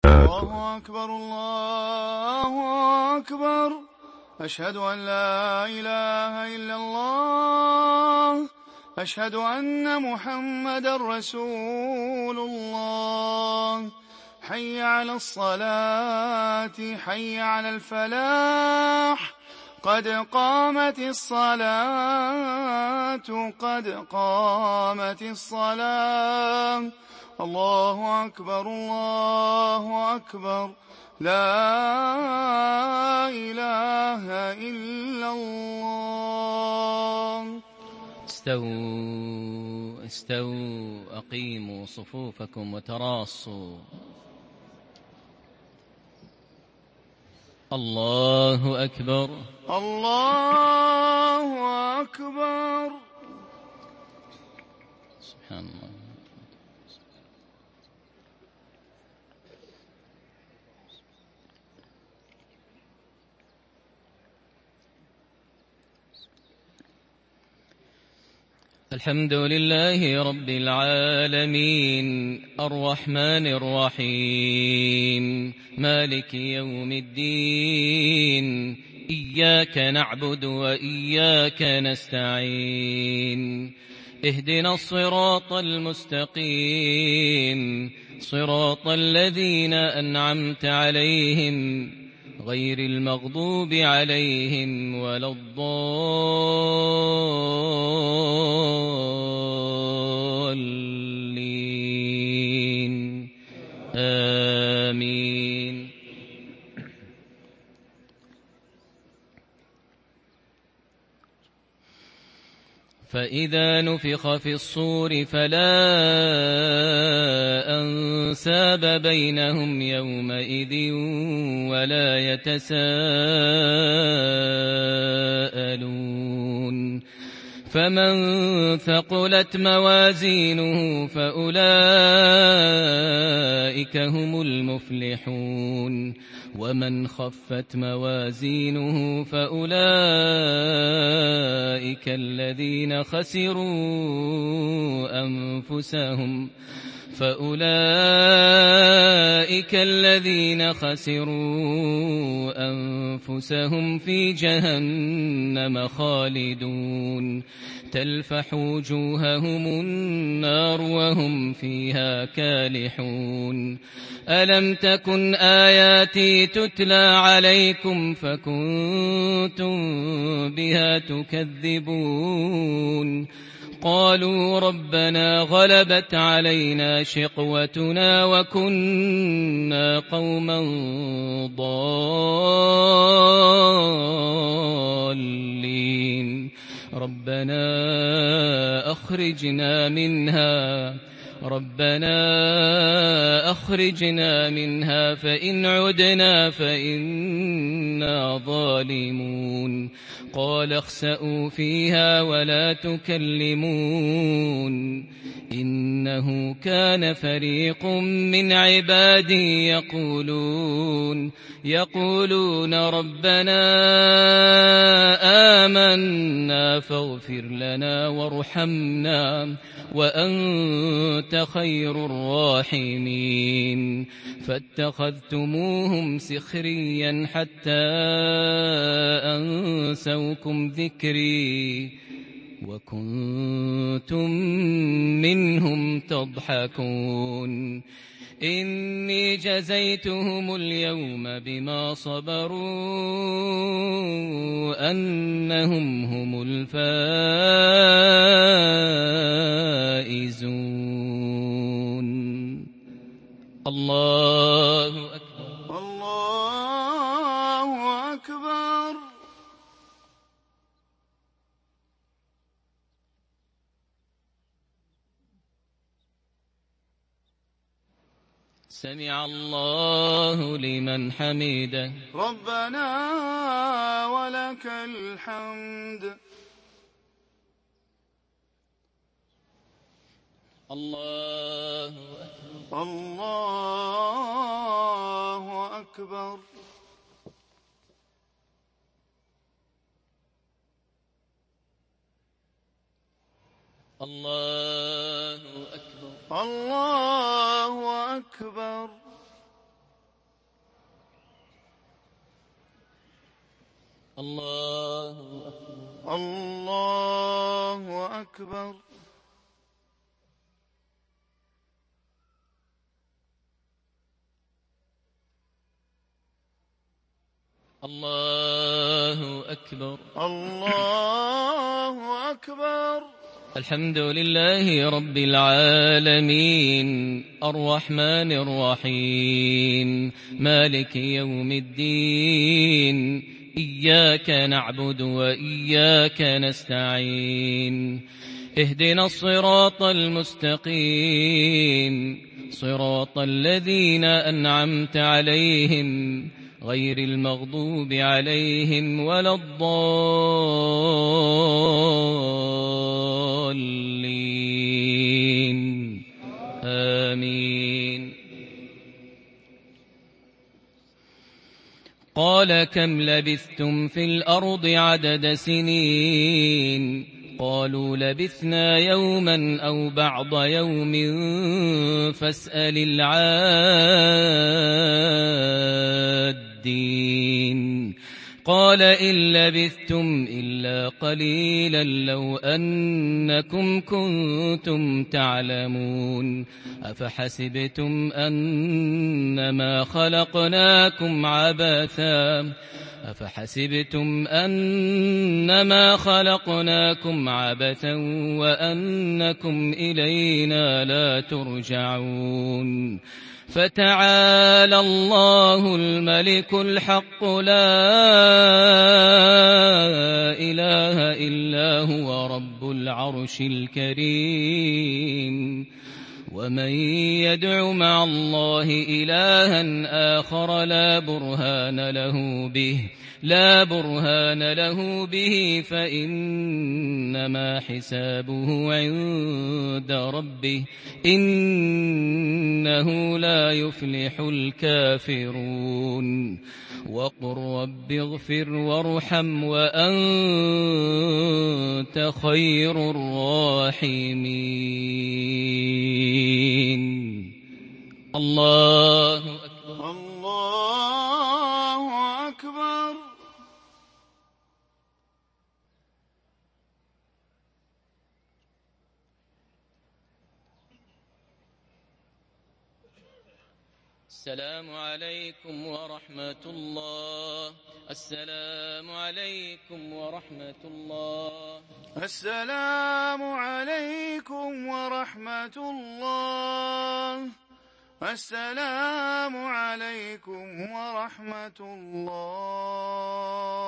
الله أكبر الله أكبر. أشهد أن لا إله إلا الله. أشهد أن محمدا رسول الله. حي على الصلاة حي على الفلاح. قد قامت الصلاة قد قامت الصلاة. الله أكبر الله أكبر. لا إله إلا الله. استووا أقيموا صفوفكم وتراصوا. الله أكبر الله أكبر. سبحان الله. الحمد لله رب العالمين الرحمن الرحيم مالك يوم الدين. إياك نعبد وإياك نستعين. اهدنا الصراط المستقيم صراط الذين أنعمت عليهم غير المغضوب عليهم ولا الضالين. آمين. فإذا نفخ في الصور فلا أنساب بينهم يومئذ ولا يتساءلون. فمن ثقلت موازينه فأولئك هم المفلحون. ومن خفت موازينه فأولئك الذين خسروا أنفسهم في جهنم خالدون. تلفح وجوههم النار وهم فيها كالحون. ألم تكن آياتي تتلى عليكم فكنتم بها تكذبون. قالوا ربنا غلبت علينا شقوتنا وكنا قوما ضالين. ربنا أخرجنا منها فإن عدنا فإنا ظالمون. قال اخسئوا فيها ولا تكلمون. إنه كان فريق من عبادي يقولون ربنا آمنا فاغفر لنا وارحمنا وأنت خير الراحمين. فاتخذتموهم سخريا حتى أنسوكم ذكري وكنتم منهم تضحكون. إني جزيتهم اليوم بما صبروا أنهم هم الفائزون. الله أكبر الله أكبر. سمع الله لمن حمده. ربنا ولك الحمد. الله أكبر الله أكبر. الله أكبر الله أكبر. الله أكبر. الله أكبر. الله أكبر. الله أكبر. الحمد لله رب العالمين الرحمن الرحيم مالك يوم الدين إياك نعبد وإياك نستعين اهدنا الصراط المستقيم صراط الذين أنعمت عليهم غير المغضوب عليهم ولا الضالين آمين. قال كم لبثتم في الأرض عدد سنين قالوا لبثنا يوما أو بعض يوم فاسأل العادين قال إن لبثتم إلا قليلا لو أنكم كنتم تعلمون أفحسبتم أنما خلقناكم عبثا وأنكم إلينا لا ترجعون فتعالى الله الملك الحق لا إله إلا هو رب العرش الكريم ومن يدع مع الله إلها آخر لا برهان له به فإنما حسابه عند ربه إنه لا يفلح الكافرون وقل رب اغفر وارحم وأنت خير الراحمين. الله أكبر. الله أكبر. السلام عليكم ورحمة الله. السلام عليكم ورحمة الله. السلام عليكم ورحمة الله. السلام عليكم ورحمة الله.